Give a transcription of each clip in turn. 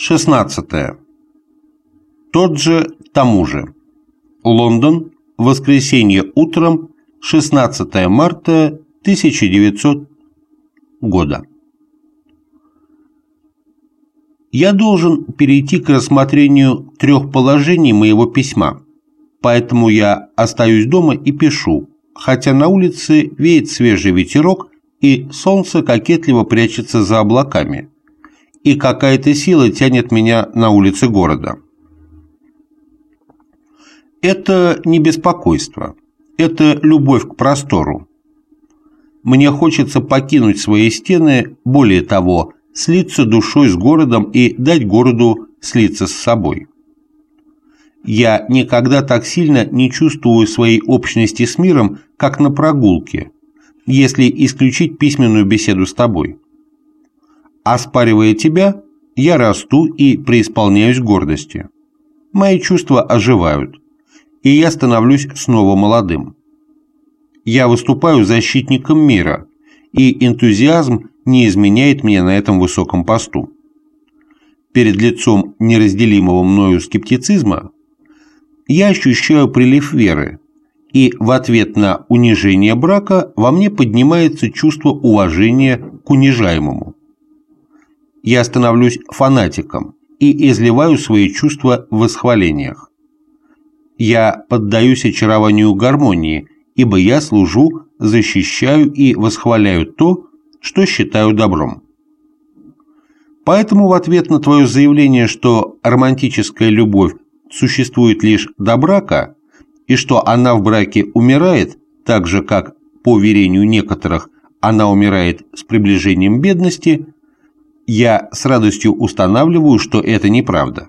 16. Тот же, тому же. Лондон, воскресенье утром, 16 марта 1900 года. Я должен перейти к рассмотрению 3 положений моего письма, поэтому я остаюсь дома и пишу, хотя на улице веет свежий ветерок и солнце кокетливо прячется за облаками, и какая-то сила тянет меня на улицы города. Это не беспокойство, это любовь к простору. Мне хочется покинуть свои стены, более того, слиться душой с городом и дать городу слиться с собой. Я никогда так сильно не чувствую своей общности с миром, как на прогулке, если исключить письменную беседу с тобой. Оспаривая тебя, я расту и преисполняюсь гордости. Мои чувства оживают, и я становлюсь снова молодым. Я выступаю защитником мира, и энтузиазм не изменяет мне на этом высоком посту. Перед лицом неразделимого мною скептицизма я ощущаю прилив веры, и в ответ на унижение брака во мне поднимается чувство уважения к унижаемому. Я становлюсь фанатиком и изливаю свои чувства в восхвалениях. Я поддаюсь очарованию гармонии, ибо я служу, защищаю и восхваляю то, что считаю добром. Поэтому в ответ на твое заявление, что романтическая любовь существует лишь до брака, и что она в браке умирает, так же, как, по уверению некоторых, она умирает с приближением бедности, я с радостью устанавливаю, что это неправда.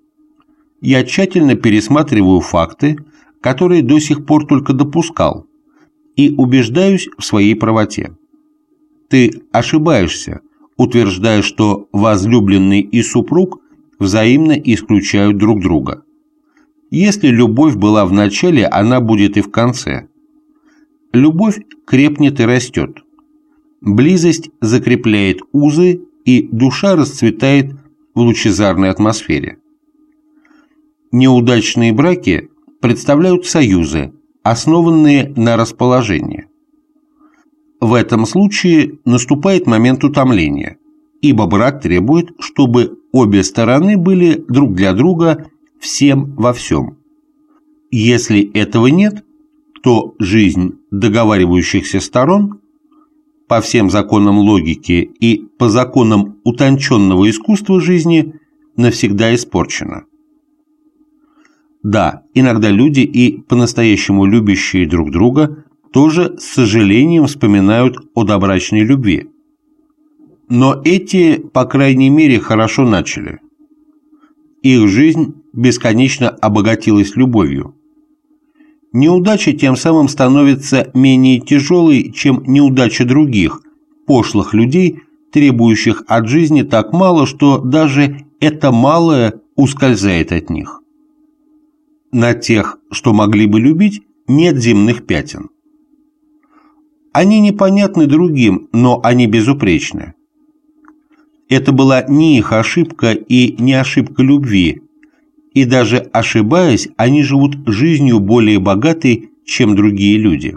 Я тщательно пересматриваю факты, которые до сих пор только допускал, и убеждаюсь в своей правоте. Ты ошибаешься, утверждая, что возлюбленный и супруг взаимно исключают друг друга. Если любовь была в начале, она будет и в конце. Любовь крепнет и растет. Близость закрепляет узы, и душа расцветает в лучезарной атмосфере. Неудачные браки представляют союзы, основанные на расположении. В этом случае наступает момент утомления, ибо брак требует, чтобы обе стороны были друг для друга всем во всем. Если этого нет, то жизнь договаривающихся сторон по всем законам логики и по законам утонченного искусства жизни навсегда испорчена. Да, иногда люди, и по-настоящему любящие друг друга, тоже с сожалением вспоминают о добрачной любви. Но эти, по крайней мере, хорошо начали. Их жизнь бесконечно обогатилась любовью. Неудача тем самым становится менее тяжелой, чем неудача других, пошлых людей, требующих от жизни так мало, что даже это малое ускользает от них. На тех, что могли бы любить, нет земных пятен. Они непонятны другим, но они безупречны. Это была не их ошибка и не ошибка любви, и даже ошибаясь, они живут жизнью более богатой, чем другие люди.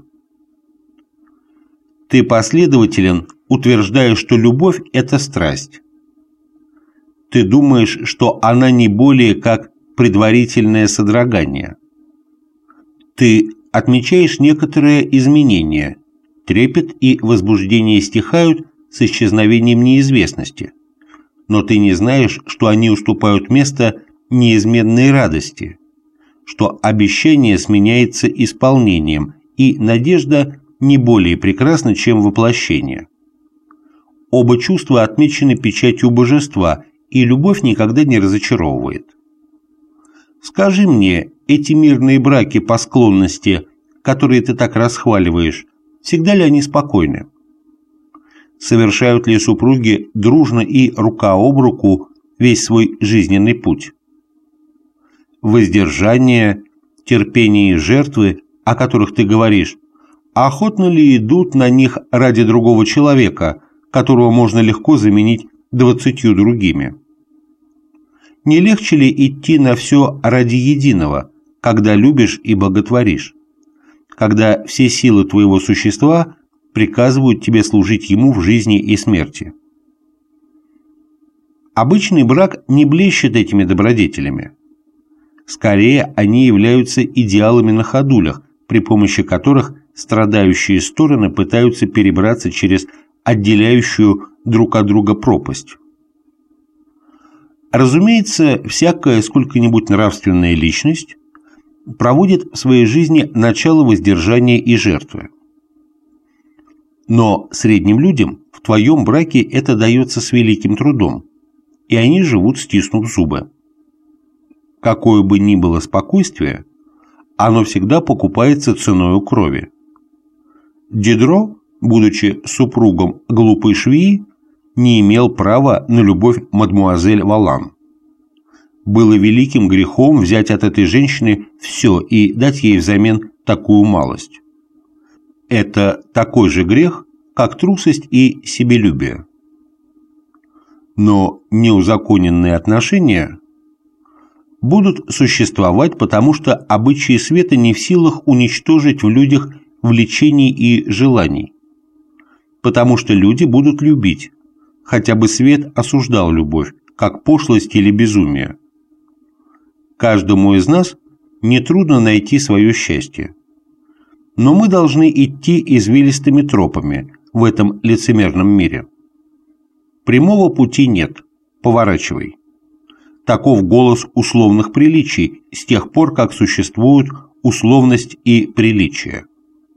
Ты последователен, утверждая, что любовь – это страсть. Ты думаешь, что она не более как предварительное содрогание. Ты отмечаешь некоторые изменения, трепет и возбуждение стихают с исчезновением неизвестности, но ты не знаешь, что они уступают место неизменной радости, что обещание сменяется исполнением, и надежда не более прекрасна, чем воплощение. Оба чувства отмечены печатью божества, и любовь никогда не разочаровывает. Скажи мне, эти мирные браки по склонности, которые ты так расхваливаешь, всегда ли они спокойны? Совершают ли супруги дружно и рука об руку весь свой жизненный путь? Воздержание, терпение и жертвы, о которых ты говоришь, охотно ли идут на них ради другого человека, которого можно легко заменить 20 другими? Не легче ли идти на все ради единого, когда любишь и боготворишь, когда все силы твоего существа приказывают тебе служить ему в жизни и смерти? Обычный брак не блещет этими добродетелями. Скорее, они являются идеалами на ходулях, при помощи которых страдающие стороны пытаются перебраться через отделяющую друг от друга пропасть. Разумеется, всякая сколько-нибудь нравственная личность проводит в своей жизни начало воздержания и жертвы. Но средним людям в твоем браке это дается с великим трудом, и они живут, стиснув зубы. Какое бы ни было спокойствие, оно всегда покупается ценою крови. Дидро, будучи супругом глупой швеи, не имел права на любовь мадмуазель Валан. Было великим грехом взять от этой женщины все и дать ей взамен такую малость. Это такой же грех, как трусость и себелюбие. Но неузаконенные отношения будут существовать, потому что обычаи света не в силах уничтожить в людях влечений и желаний, потому что люди будут любить, хотя бы свет осуждал любовь, как пошлость или безумие. Каждому из нас нетрудно найти свое счастье. Но мы должны идти извилистыми тропами в этом лицемерном мире. Прямого пути нет, поворачивай. Таков голос условных приличий с тех пор, как существуют условность и приличие.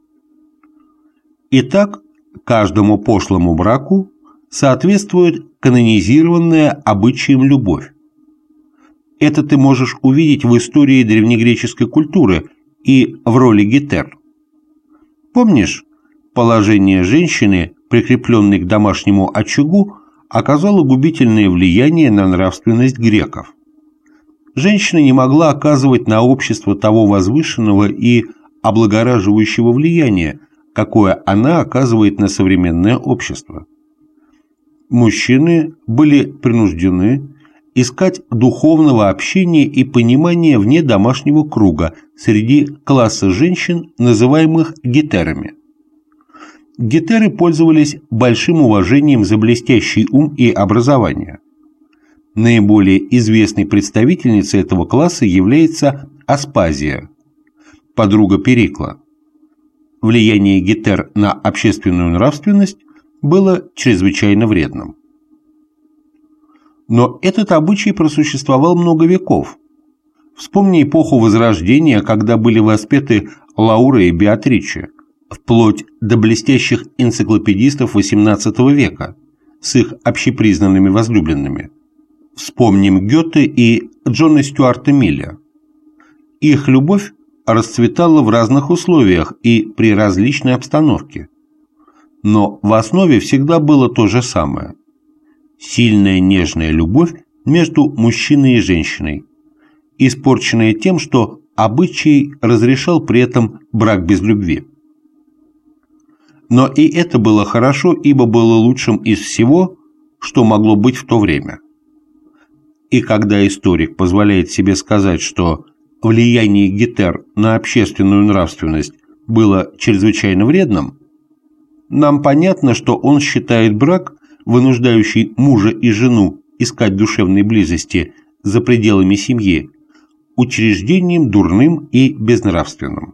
Итак, каждому пошлому браку соответствует канонизированная обычаем любовь. Это ты можешь увидеть в истории древнегреческой культуры и в роли Гетер. Помнишь, положение женщины, прикрепленной к домашнему очагу, оказало губительное влияние на нравственность греков. Женщина не могла оказывать на общество того возвышенного и облагораживающего влияния, какое она оказывает на современное общество. Мужчины были принуждены искать духовного общения и понимания вне домашнего круга среди класса женщин, называемых гетерами. Гетеры пользовались большим уважением за блестящий ум и образование. Наиболее известной представительницей этого класса является Аспазия, подруга Перикла. Влияние гетер на общественную нравственность было чрезвычайно вредным. Но этот обычай просуществовал много веков. Вспомни эпоху Возрождения, когда были воспеты Лаура и Беатриче, вплоть до блестящих энциклопедистов XVIII века с их общепризнанными возлюбленными. Вспомним Гёте и Джона Стюарта Милля. Их любовь расцветала в разных условиях и при различной обстановке. Но в основе всегда было то же самое. Сильная нежная любовь между мужчиной и женщиной, испорченная тем, что обычай разрешал при этом брак без любви. Но и это было хорошо, ибо было лучшим из всего, что могло быть в то время. И когда историк позволяет себе сказать, что влияние гетер на общественную нравственность было чрезвычайно вредным, нам понятно, что он считает брак, вынуждающий мужа и жену искать душевной близости за пределами семьи, учреждением дурным и безнравственным.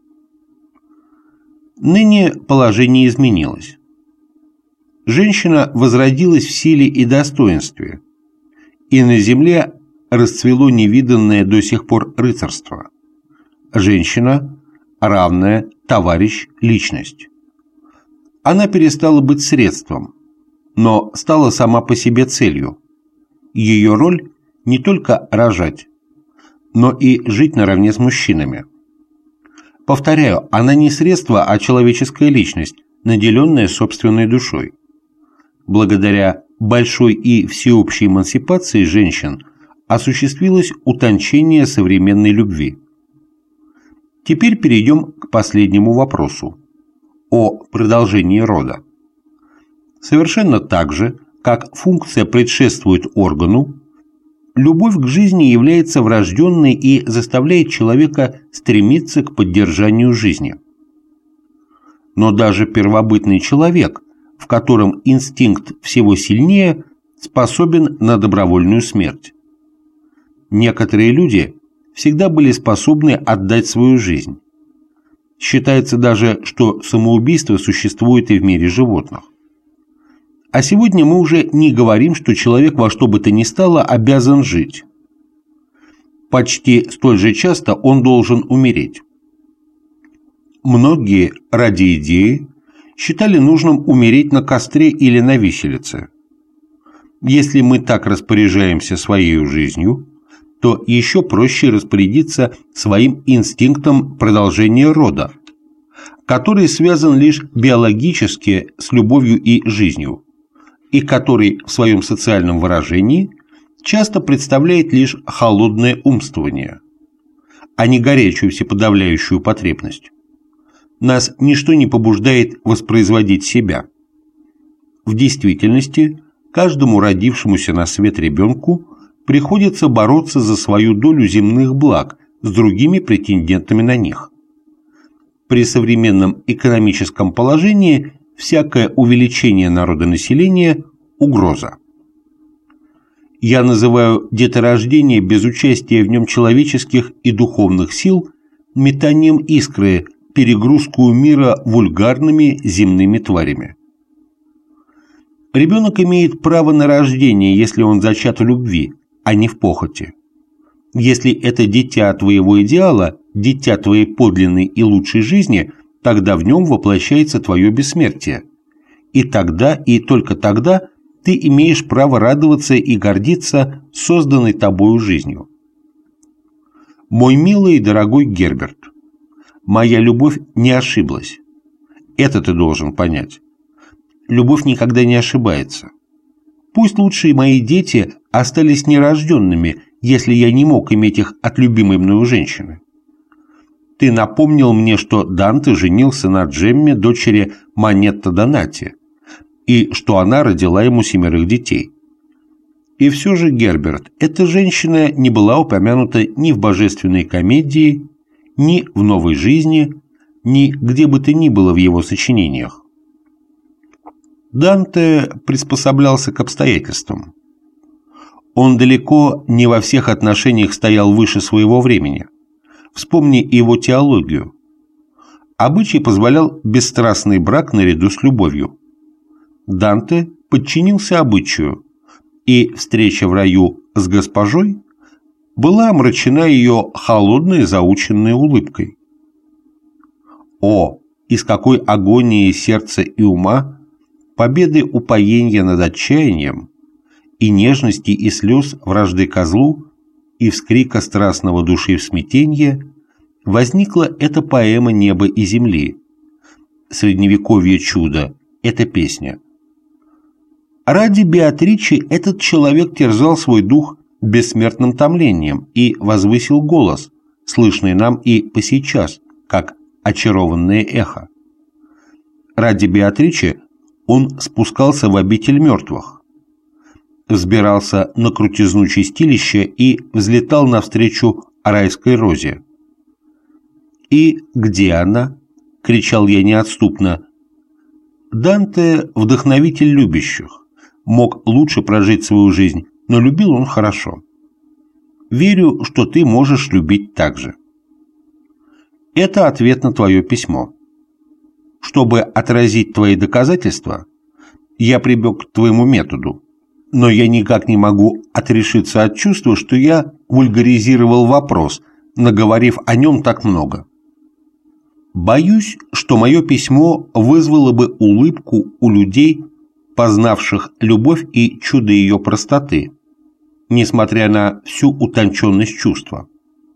Ныне положение изменилось. Женщина возродилась в силе и достоинстве, и на земле расцвело невиданное до сих пор рыцарство. Женщина – равная, товарищ, личность. Она перестала быть средством, но стала сама по себе целью. Ее роль – не только рожать, но и жить наравне с мужчинами. Повторяю, она не средство, а человеческая личность, наделенная собственной душой. Благодаря большой и всеобщей эмансипации женщин осуществилось утончение современной любви. Теперь перейдем к последнему вопросу – о продолжении рода. Совершенно так же, как функция предшествует органу, любовь к жизни является врожденной и заставляет человека стремиться к поддержанию жизни. Но даже первобытный человек, в котором инстинкт всего сильнее, способен на добровольную смерть. Некоторые люди всегда были способны отдать свою жизнь. Считается даже, что самоубийство существует и в мире животных. А сегодня мы уже не говорим, что человек во что бы то ни стало обязан жить. Почти столь же часто он должен умереть. Многие ради идеи считали нужным умереть на костре или на виселице. Если мы так распоряжаемся своей жизнью, то еще проще распорядиться своим инстинктом продолжения рода, который связан лишь биологически с любовью и жизнью, и который в своем социальном выражении часто представляет лишь холодное умствование, а не горячую всеподавляющую потребность. Нас ничто не побуждает воспроизводить себя. В действительности, каждому родившемуся на свет ребенку приходится бороться за свою долю земных благ с другими претендентами на них. При современном экономическом положении всякое увеличение народонаселения – угроза. Я называю деторождение без участия в нем человеческих и духовных сил метанием искры, перегрузку мира вульгарными земными тварями. Ребенок имеет право на рождение, если он зачат в любви, а не в похоти. Если это дитя твоего идеала, дитя твоей подлинной и лучшей жизни, тогда в нем воплощается твое бессмертие. И тогда, и только тогда ты имеешь право радоваться и гордиться созданной тобою жизнью. Мой милый и дорогой Герберт, моя любовь не ошиблась. Это ты должен понять. Любовь никогда не ошибается. Пусть лучшие мои дети остались нерожденными, если я не мог иметь их от любимой мною женщины. Ты напомнил мне, что Данте женился на Джемме, дочери Манетто Донати, и что она родила ему 7 детей. И все же, Герберт, эта женщина не была упомянута ни в «Божественной комедии», ни в «Новой жизни», ни где бы то ни было в его сочинениях. Данте приспособлялся к обстоятельствам. Он далеко не во всех отношениях стоял выше своего времени. Вспомни его теологию. Обычай позволял бесстрастный брак наряду с любовью. Данте подчинился обычаю, и встреча в раю с госпожой была омрачена ее холодной заученной улыбкой. О, из какой агонии сердца и ума, победы упоения над отчаянием, и нежности и слез вражды козлу, и вскрика страстного души в смятенье возникла эта поэма неба и земли, средневековье чудо, эта песня. Ради Беатричи этот человек терзал свой дух бессмертным томлением и возвысил голос, слышный нам и посейчас, как очарованное эхо. Ради Беатричи он спускался в обитель мертвых, взбирался на крутизну чистилища и взлетал навстречу райской розе. «И где она?» — кричал я неотступно. Данте — вдохновитель любящих, мог лучше прожить свою жизнь, но любил он хорошо. Верю, что ты можешь любить так же. Это ответ на твое письмо. Чтобы отразить твои доказательства, я прибег к твоему методу, но я никак не могу отрешиться от чувства, что я вульгаризировал вопрос, наговорив о нем так много. Боюсь, что мое письмо вызвало бы улыбку у людей, познавших любовь и чудо ее простоты, несмотря на всю утонченность чувства.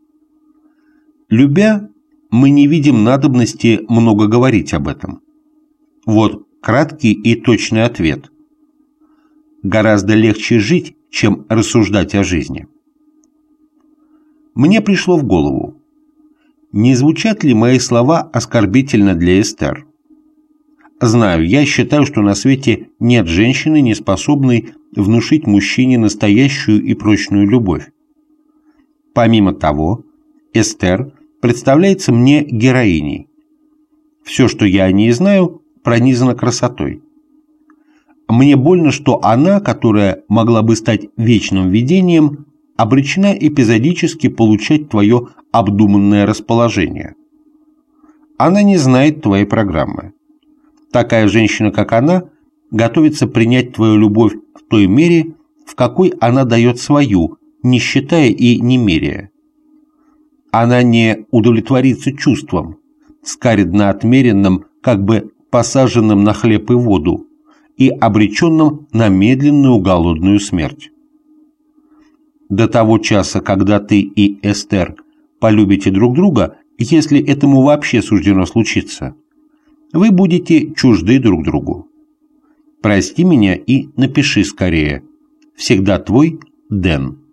Любя, мы не видим надобности много говорить об этом. Вот краткий и точный ответ. Гораздо легче жить, чем рассуждать о жизни. Мне пришло в голову, не звучат ли мои слова оскорбительно для Эстер? Знаю, я считаю, что на свете нет женщины, не способной внушить мужчине настоящую и прочную любовь. Помимо того, Эстер представляется мне героиней. Все, что я о ней знаю, пронизано красотой. Мне больно, что она, которая могла бы стать вечным видением, обречена эпизодически получать твое обдуманное расположение. Она не знает твоей программы. Такая женщина, как она, готовится принять твою любовь в той мере, в какой она дает свою, не считая и не меряя. Она не удовлетворится чувством, скаредно отмеренным, как бы посаженным на хлеб и воду, и обреченным на медленную голодную смерть. До того часа, когда ты и Эстер полюбите друг друга, если этому вообще суждено случиться, вы будете чужды друг другу. Прости меня и напиши скорее. Всегда твой Дэн.